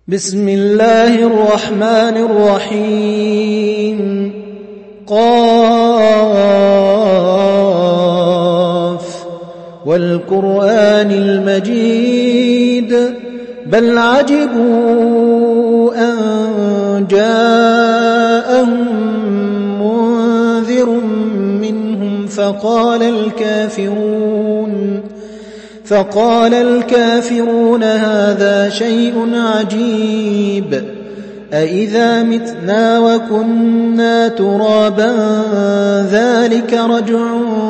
بسم الله الرحمن الرحيم قاف والقرآن المجيد بل عجبوا أن جاءهم منذر منهم فقال الكافرون هذا شيء عجيب أإذا متنا وكنا ترابا ذلك رجع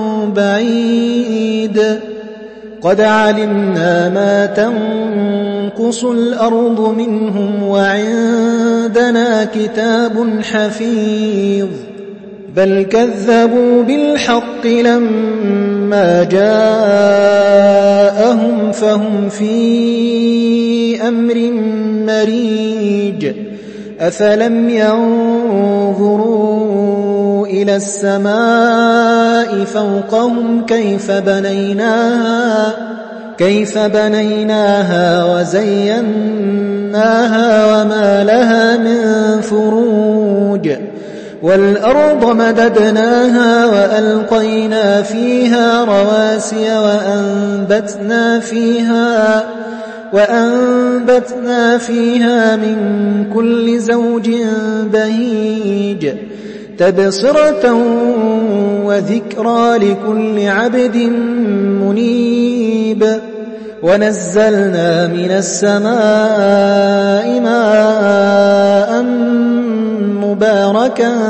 بعيد قد علمنا ما تنقص الأرض منهم وعندنا كتاب حفيظ بل كذبوا بالحق لما جاءهم فهم في أمر مريج أفلم ينظروا إلى السماء فوقهم كيف بنيناها وزيناها وما لها من فروج والأرض مددناها وألقينا فيها رواسي وأنبتنا فيها من كل زوج بهيج تبصرة وذكرى لكل عبد منيب ونزلنا من السماء ماء مباركا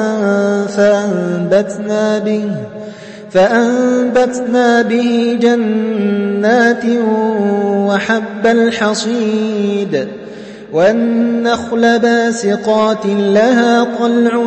فأنبتنا به جنات وحب الحصيد والنخل باسقات لها طلع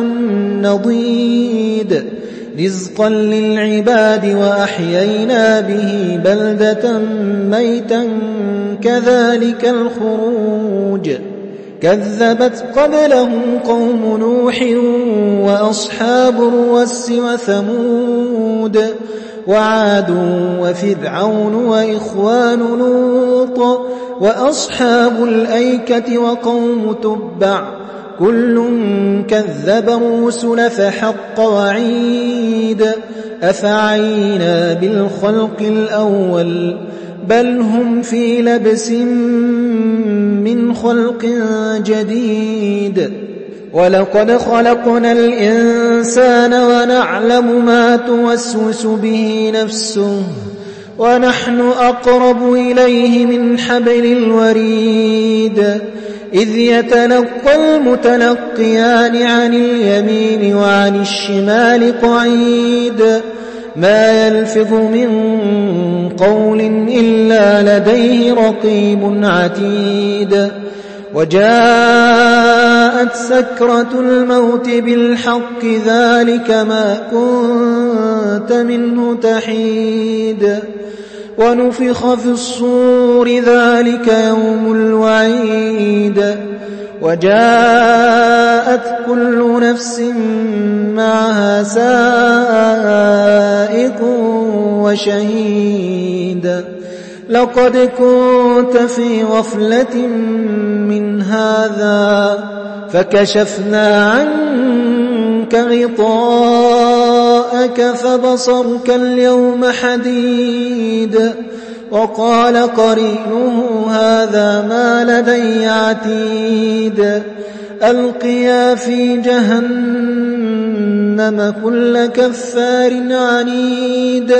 نضيد رزقا للعباد وأحيينا به بلدة ميتا كذلك الخروج كذبت قبلهم قوم نوح وأصحاب الرس وثمود وعاد وفرعون وإخوان لوط وأصحاب الأيكة وقوم تبع كل كذب الرسل فحق وعيد أفعينا بالخلق الأول بل هم في لبس من خلق جديد ولقد خلقنا الإنسان ونعلم ما توسوس به نفسه ونحن أقرب إليه من حبل الوريد إذ يتلقى المتلقيان عن اليمين وعن الشمال قعيد ما يلفظ من قول إلا لديه رقيب عتيد وجاءت سكرة الموت بالحق ذلك ما كنت منه تحيد ونفخ في الصور ذلك يوم الوعيد وجاءت كل نفس معها سائق وشهيد لقد كنت في غفلة من هذا فكشفنا عنك غطاءك فبصرك اليوم حديد وقال قرينه هذا ما لدي عتيد ألقيا في جهنم كل كفار عنيد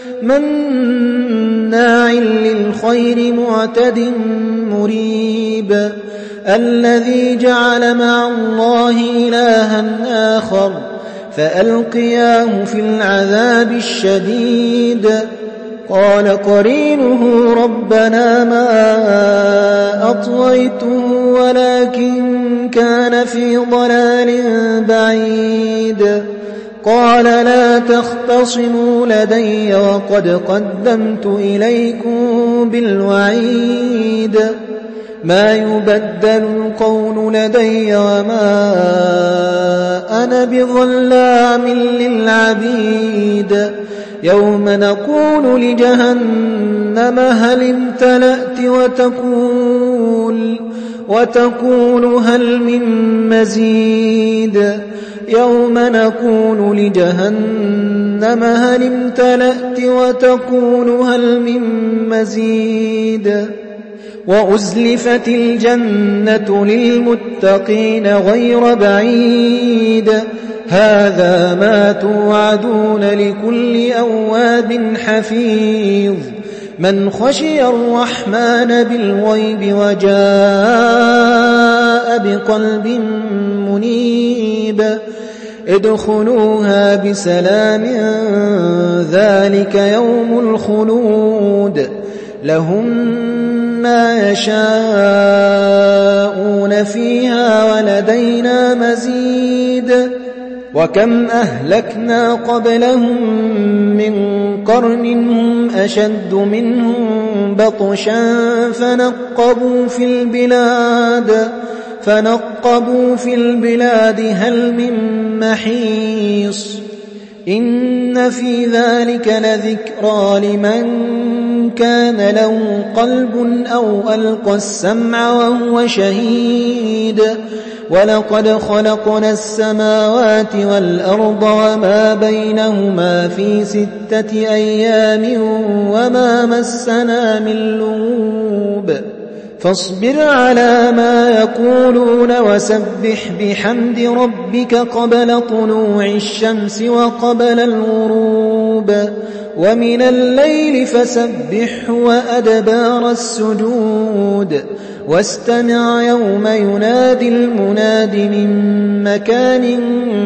مناع للخير معتد مريب الذي جعل مع الله إلها آخر فألقياه في العذاب الشديد قال قرينه ربنا ما أطغيته ولكن كان في ضلال بعيد قال لا تختصموا لدي وقد قدمت إليكم بالوعيد ما يبدل القول لدي وما أنا بظلام للعبيد يوم نقول لجهنم هل امتلأت وتقول هل من مزيد يوم نقول لجهنم هل امتلأت وتقول هل من مزيد وأزلفت الجنة للمتقين غير بعيد هذا ما توعدون لكل أواب حفيظ من خشي الرحمن بالغيب وجاء بقلب منيب ادخلوها بسلام ذلك يوم الخلود لهم ما يشاءون فيها ولدينا مزيد وكم أهلكنا قبلهم من قرن هم أشد منهم بطشا فنقبوا في البلاد هل من محيص إن في ذلك لذكرى لمن كان له قلب أو ألقى السمع وهو شهيد ولقد خلقنا السماوات والأرض وما بينهما في 6 أيام وما مسنا من لغوب فاصبر على ما يقولون وسبح بحمد ربك قبل طلوع الشمس وقبل الغروب ومن الليل فسبح وأدبار السجود واستمع يوم ينادي المناد من مكان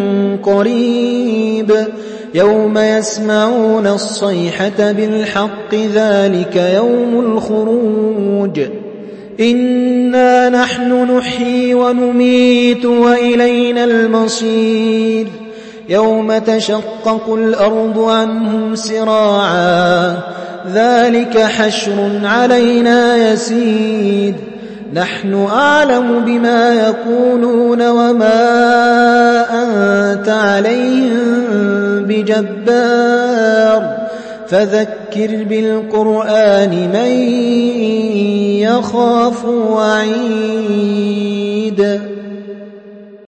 قريب يوم يسمعون الصيحة بالحق ذلك يوم الخروج إنا نحن نحيي ونميت وإلينا المصير يوم تشقق الأرض عنهم سراعا ذلك حشر علينا يسير نحن أعلم بما يقولون وما أنت عليهم بجبار فذكر بالقرآن من يخاف وعيد